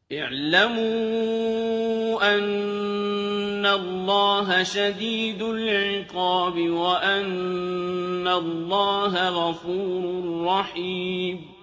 اعْلَمُوا أَنَّ اللَّهَ شَدِيدُ الْعِقَابِ وَأَنَّ اللَّهَ غَفُورٌ رَّحِيمٌ